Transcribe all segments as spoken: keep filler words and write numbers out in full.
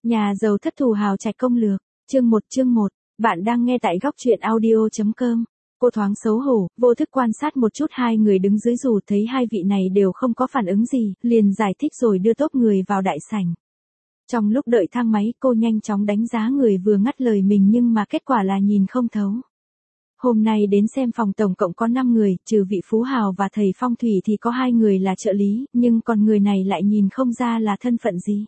Nhà giàu thất thù hào trạch công lược, chương một chương một, bạn đang nghe tại góc truyện audio.com. Cô thoáng xấu hổ, vô thức quan sát một chút hai người đứng dưới dù thấy hai vị này đều không có phản ứng gì, liền giải thích rồi đưa tốp người vào đại sảnh. Trong lúc đợi thang máy cô nhanh chóng đánh giá người vừa ngắt lời mình nhưng mà kết quả là nhìn không thấu. Hôm nay đến xem phòng tổng cộng có năm người, trừ vị phú hào và thầy phong thủy thì có hai người là trợ lý, nhưng còn người này lại nhìn không ra là thân phận gì.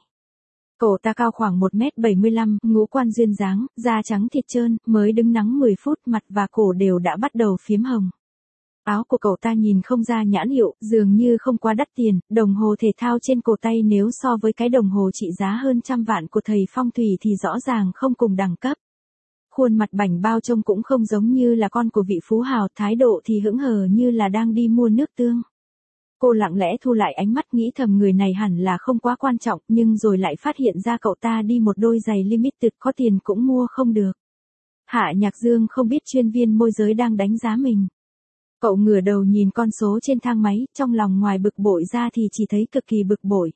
Cổ ta cao khoảng một mét bảy mươi lăm, ngũ quan duyên dáng, da trắng thịt trơn, mới đứng nắng mười phút mặt và cổ đều đã bắt đầu phiếm hồng. Áo của cậu ta nhìn không ra nhãn hiệu, dường như không quá đắt tiền, đồng hồ thể thao trên cổ tay nếu so với cái đồng hồ trị giá hơn trăm vạn của thầy phong thủy thì rõ ràng không cùng đẳng cấp. Khuôn mặt bảnh bao trông cũng không giống như là con của vị phú hào, thái độ thì hững hờ như là đang đi mua nước tương. Cô lặng lẽ thu lại ánh mắt nghĩ thầm người này hẳn là không quá quan trọng, nhưng rồi lại phát hiện ra cậu ta đi một đôi giày limited có tiền cũng mua không được. Hạ Nhạc Dương không biết chuyên viên môi giới đang đánh giá mình. Cậu ngửa đầu nhìn con số trên thang máy, trong lòng ngoài bực bội ra thì chỉ thấy cực kỳ bực bội.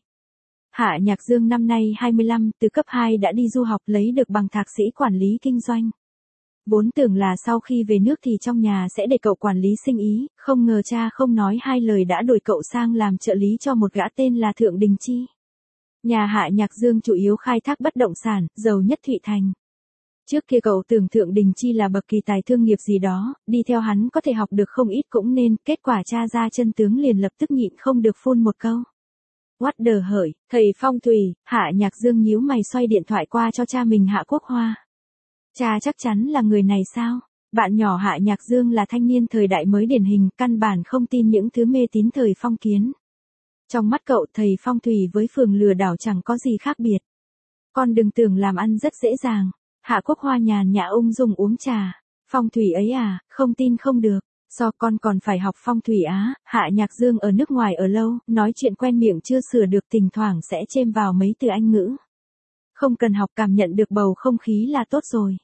Hạ Nhạc Dương năm nay hai mươi lăm, từ cấp hai đã đi du học lấy được bằng thạc sĩ quản lý kinh doanh. Vốn tưởng là sau khi về nước thì trong nhà sẽ để cậu quản lý sinh ý, không ngờ cha không nói hai lời đã đổi cậu sang làm trợ lý cho một gã tên là Thượng Đình Chi. Nhà Hạ Nhạc Dương chủ yếu khai thác bất động sản, giàu nhất Thụy Thành. Trước kia cậu tưởng Thượng Đình Chi là bậc kỳ tài thương nghiệp gì đó, đi theo hắn có thể học được không ít cũng nên, kết quả cha ra chân tướng liền lập tức nhịn không được phun một câu. What the hởi, thầy phong thủy, Hạ Nhạc Dương nhíu mày xoay điện thoại qua cho cha mình Hạ Quốc Hoa. Cha chắc chắn là người này sao? Bạn nhỏ Hạ Nhạc Dương là thanh niên thời đại mới điển hình, căn bản không tin những thứ mê tín thời phong kiến. Trong mắt cậu thầy phong thủy với phường lừa đảo chẳng có gì khác biệt. Con đừng tưởng làm ăn rất dễ dàng. Hạ Quốc Hoa nhàn nhã ung dung uống trà. Phong thủy ấy à, không tin không được. Do con còn phải học phong thủy á. Hạ Nhạc Dương ở nước ngoài ở lâu, nói chuyện quen miệng chưa sửa được, thỉnh thoảng sẽ chêm vào mấy từ Anh ngữ. Không cần học, cảm nhận được bầu không khí là tốt rồi.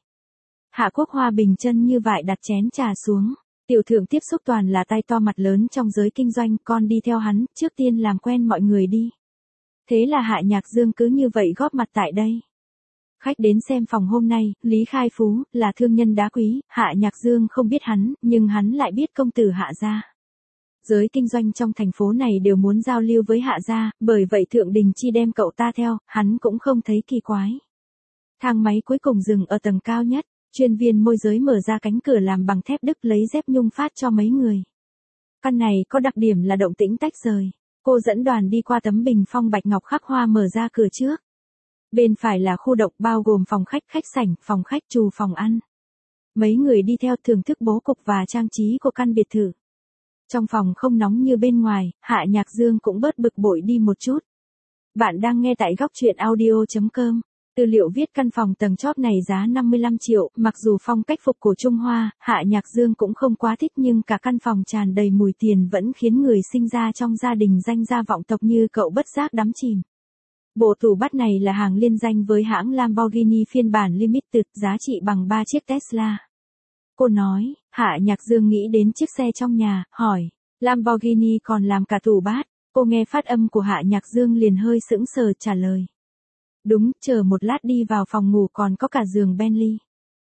Hạ Quốc Hoa bình chân như vậy đặt chén trà xuống. Tiểu thượng tiếp xúc toàn là tay to mặt lớn trong giới kinh doanh, con đi theo hắn, trước tiên làm quen mọi người đi. Thế là Hạ Nhạc Dương cứ như vậy góp mặt tại đây. Khách đến xem phòng hôm nay, Lý Khai Phú, là thương nhân đá quý, Hạ Nhạc Dương không biết hắn, nhưng hắn lại biết công tử Hạ gia. Giới kinh doanh trong thành phố này đều muốn giao lưu với Hạ gia, bởi vậy Thượng Đình Chi đem cậu ta theo, hắn cũng không thấy kỳ quái. Thang máy cuối cùng dừng ở tầng cao nhất, chuyên viên môi giới mở ra cánh cửa làm bằng thép Đức lấy dép nhung phát cho mấy người. Căn này có đặc điểm là động tĩnh tách rời. Cô dẫn đoàn đi qua tấm bình phong bạch ngọc khắc hoa mở ra cửa trước. Bên phải là khu độc bao gồm phòng khách, khách sảnh, phòng khách, trù, phòng ăn. Mấy người đi theo thưởng thức bố cục và trang trí của căn biệt thự. Trong phòng không nóng như bên ngoài, Hạ Nhạc Dương cũng bớt bực bội đi một chút. Bạn đang nghe tại góc truyện audio.com. Tư liệu viết căn phòng tầng chót này giá năm mươi lăm triệu, mặc dù phong cách phục cổ Trung Hoa, Hạ Nhạc Dương cũng không quá thích nhưng cả căn phòng tràn đầy mùi tiền vẫn khiến người sinh ra trong gia đình danh gia vọng tộc như cậu bất giác đắm chìm. Bộ tủ bát này là hàng liên danh với hãng Lamborghini phiên bản Limited, giá trị bằng ba chiếc Tesla. Cô nói, Hạ Nhạc Dương nghĩ đến chiếc xe trong nhà, hỏi, Lamborghini còn làm cả tủ bát. Cô nghe phát âm của Hạ Nhạc Dương liền hơi sững sờ trả lời. Đúng, chờ một lát đi vào phòng ngủ còn có cả giường Bentley.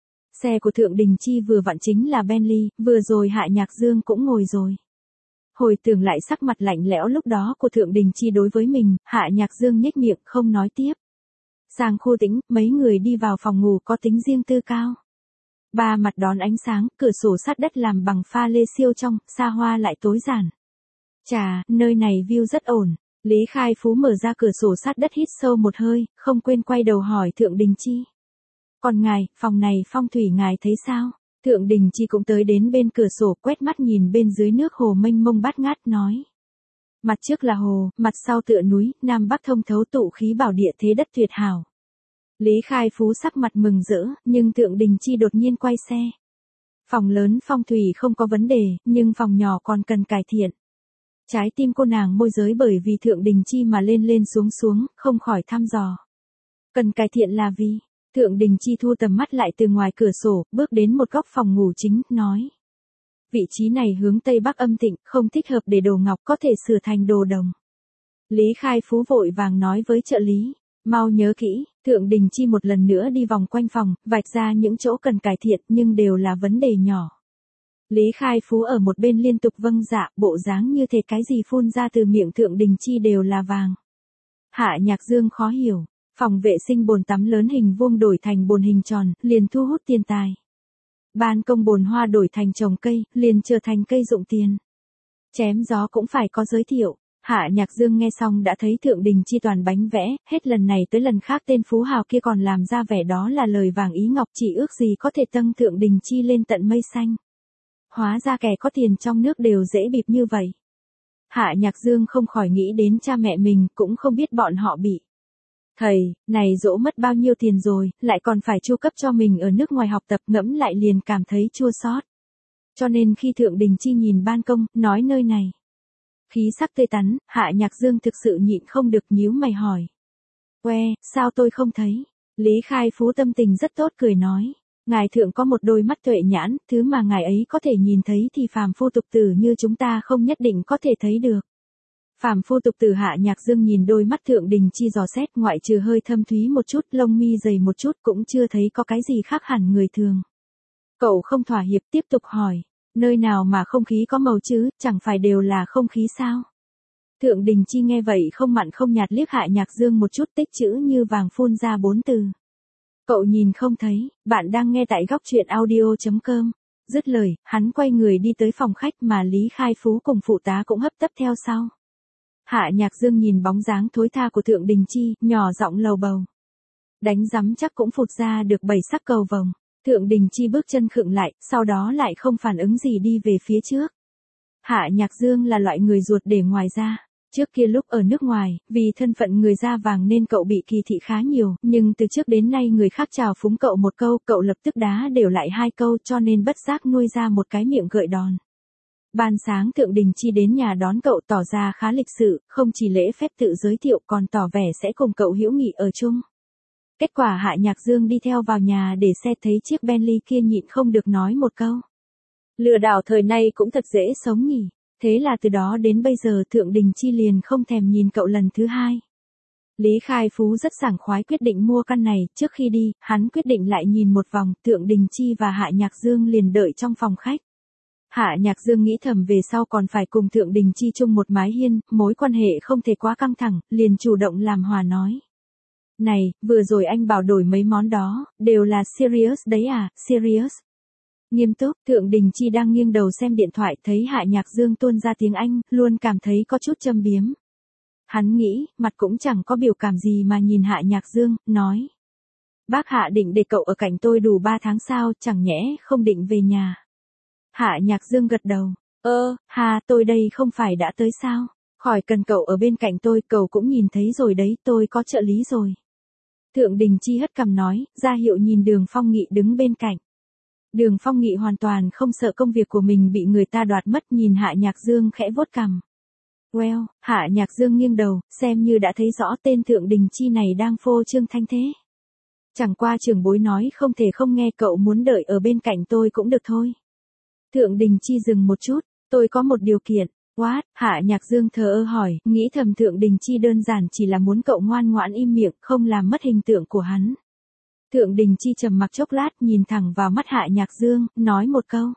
Xe của Thượng Đình Chi vừa vặn chính là Bentley, vừa rồi Hạ Nhạc Dương cũng ngồi rồi. Hồi tưởng lại sắc mặt lạnh lẽo lúc đó của Thượng Đình Chi đối với mình, Hạ Nhạc Dương nhếch miệng không nói tiếp. Sang khu tĩnh, mấy người đi vào phòng ngủ có tính riêng tư cao. Ba mặt đón ánh sáng, cửa sổ sắt đất làm bằng pha lê siêu trong, xa hoa lại tối giản. Chà, nơi này view rất ổn. Lý Khai Phú mở ra cửa sổ sát đất hít sâu một hơi, không quên quay đầu hỏi Thượng Đình Chi. Còn ngài, phòng này phong thủy ngài thấy sao? Thượng Đình Chi cũng tới đến bên cửa sổ quét mắt nhìn bên dưới nước hồ mênh mông bát ngát nói. Mặt trước là hồ, mặt sau tựa núi, nam bắc thông thấu tụ khí bảo địa thế đất tuyệt hảo. Lý Khai Phú sắc mặt mừng rỡ, nhưng Thượng Đình Chi đột nhiên quay xe. Phòng lớn phong thủy không có vấn đề, nhưng phòng nhỏ còn cần cải thiện. Trái tim cô nàng môi giới bởi vì Thượng Đình Chi mà lên lên xuống xuống, không khỏi thăm dò. Cần cải thiện là vì, Thượng Đình Chi thu tầm mắt lại từ ngoài cửa sổ, bước đến một góc phòng ngủ chính, nói. Vị trí này hướng Tây Bắc âm tịnh, không thích hợp để đồ ngọc có thể sửa thành đồ đồng. Lý Khai Phú vội vàng nói với trợ lý. Mau nhớ kỹ, Thượng Đình Chi một lần nữa đi vòng quanh phòng, vạch ra những chỗ cần cải thiện nhưng đều là vấn đề nhỏ. Lý Khai Phú ở một bên liên tục vâng dạ, bộ dáng như thế cái gì phun ra từ miệng Thượng Đình Chi đều là vàng. Hạ Nhạc Dương khó hiểu, phòng vệ sinh bồn tắm lớn hình vuông đổi thành bồn hình tròn, liền thu hút tiền tài. Ban công bồn hoa đổi thành trồng cây, liền trở thành cây dụng tiền. Chém gió cũng phải có giới thiệu. Hạ Nhạc Dương nghe xong đã thấy Thượng Đình Chi toàn bánh vẽ, hết lần này tới lần khác tên phú hào kia còn làm ra vẻ đó là lời vàng ý ngọc, chỉ ước gì có thể tăng Thượng Đình Chi lên tận mây xanh. Hóa ra kẻ có tiền trong nước đều dễ bịp như vậy. Hạ Nhạc Dương không khỏi nghĩ đến cha mẹ mình, cũng không biết bọn họ bị. Thầy, này dỗ mất bao nhiêu tiền rồi, lại còn phải chu cấp cho mình ở nước ngoài học tập, ngẫm lại liền cảm thấy chua xót. Cho nên khi Thượng Đình Chi nhìn ban công, nói nơi này. Khí sắc tươi tắn, Hạ Nhạc Dương thực sự nhịn không được nhíu mày hỏi. Que, sao tôi không thấy? Lý Khai Phú tâm tình rất tốt cười nói. Ngài thượng có một đôi mắt tuệ nhãn, thứ mà ngài ấy có thể nhìn thấy thì phàm phu tục tử như chúng ta không nhất định có thể thấy được. Phàm phu tục tử. Hạ Nhạc Dương nhìn đôi mắt Thượng Đình Chi dò xét, ngoại trừ hơi thâm thúy một chút, lông mi dày một chút, cũng chưa thấy có cái gì khác hẳn người thường. Cậu không thỏa hiệp, tiếp tục hỏi, nơi nào mà không khí có màu chứ, chẳng phải đều là không khí sao? Thượng Đình Chi nghe vậy không mặn không nhạt liếc Hạ Nhạc Dương một chút, tích chữ như vàng phun ra bốn từ. Cậu nhìn không thấy, bạn đang nghe tại góc truyện audio chấm com. Dứt lời, hắn quay người đi tới phòng khách mà Lý Khai Phú cùng phụ tá cũng hấp tấp theo sau. Hạ Nhạc Dương nhìn bóng dáng thối tha của Thượng Đình Chi, nhỏ giọng lầu bầu. Đánh rắm chắc cũng phụt ra được bảy sắc cầu vồng. Thượng Đình Chi bước chân khựng lại, sau đó lại không phản ứng gì đi về phía trước. Hạ Nhạc Dương là loại người ruột để ngoài ra. Trước kia lúc ở nước ngoài, vì thân phận người da vàng nên cậu bị kỳ thị khá nhiều, nhưng từ trước đến nay người khác chào phúng cậu một câu, cậu lập tức đá đều lại hai câu, cho nên bất giác nuôi ra một cái miệng gợi đòn. Ban sáng Thượng Đình Chi đến nhà đón cậu, tỏ ra khá lịch sự, không chỉ lễ phép tự giới thiệu còn tỏ vẻ sẽ cùng cậu hữu nghị ở chung. Kết quả Hạ Nhạc Dương đi theo vào nhà để xe, thấy chiếc Bentley kia nhịn không được nói một câu. Lừa đảo thời nay cũng thật dễ sống nhỉ. Thế là từ đó đến bây giờ Thượng Đình Chi liền không thèm nhìn cậu lần thứ hai. Lý Khai Phú rất sảng khoái quyết định mua căn này, trước khi đi, hắn quyết định lại nhìn một vòng, Thượng Đình Chi và Hạ Nhạc Dương liền đợi trong phòng khách. Hạ Nhạc Dương nghĩ thầm về sau còn phải cùng Thượng Đình Chi chung một mái hiên, mối quan hệ không thể quá căng thẳng, liền chủ động làm hòa nói. Này, vừa rồi anh bảo đổi mấy món đó, đều là serious đấy à, serious. Nghiêm túc, Thượng Đình Chi đang nghiêng đầu xem điện thoại, thấy Hạ Nhạc Dương tuôn ra tiếng Anh, luôn cảm thấy có chút châm biếm. Hắn nghĩ, mặt cũng chẳng có biểu cảm gì mà nhìn Hạ Nhạc Dương, nói. Bác Hạ định để cậu ở cạnh tôi đủ ba tháng sao, chẳng nhẽ không định về nhà. Hạ Nhạc Dương gật đầu, ơ, hà, tôi đây không phải đã tới sao, khỏi cần cậu ở bên cạnh tôi, cậu cũng nhìn thấy rồi đấy, tôi có trợ lý rồi. Thượng Đình Chi hất cằm nói, ra hiệu nhìn Đường Phong Nghị đứng bên cạnh. Đường Phong Nghị hoàn toàn không sợ công việc của mình bị người ta đoạt mất, nhìn Hạ Nhạc Dương khẽ vuốt cằm. Well, Hạ Nhạc Dương nghiêng đầu, xem như đã thấy rõ tên Thượng Đình Chi này đang phô trương thanh thế. Chẳng qua trưởng bối nói không thể không nghe, cậu muốn đợi ở bên cạnh tôi cũng được thôi. Thượng Đình Chi dừng một chút, tôi có một điều kiện. What? Hạ Nhạc Dương thờ ơ hỏi, nghĩ thầm Thượng Đình Chi đơn giản chỉ là muốn cậu ngoan ngoãn im miệng, không làm mất hình tượng của hắn. Thượng Đình Chi trầm mặc chốc lát, nhìn thẳng vào mắt Hạ Nhạc Dương, nói một câu.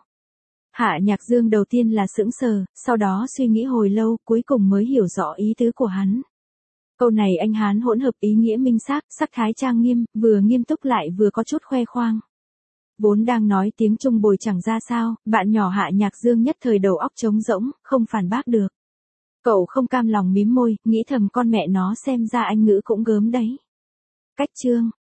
Hạ Nhạc Dương đầu tiên là sững sờ, sau đó suy nghĩ hồi lâu, cuối cùng mới hiểu rõ ý tứ của hắn. Câu này anh hán hỗn hợp ý nghĩa minh xác, sắc thái trang nghiêm, vừa nghiêm túc lại vừa có chút khoe khoang. Vốn đang nói tiếng Trung bồi chẳng ra sao, bạn nhỏ Hạ Nhạc Dương nhất thời đầu óc trống rỗng, không phản bác được. Cậu không cam lòng mím môi, nghĩ thầm con mẹ nó xem ra anh ngữ cũng gớm đấy. Cách chương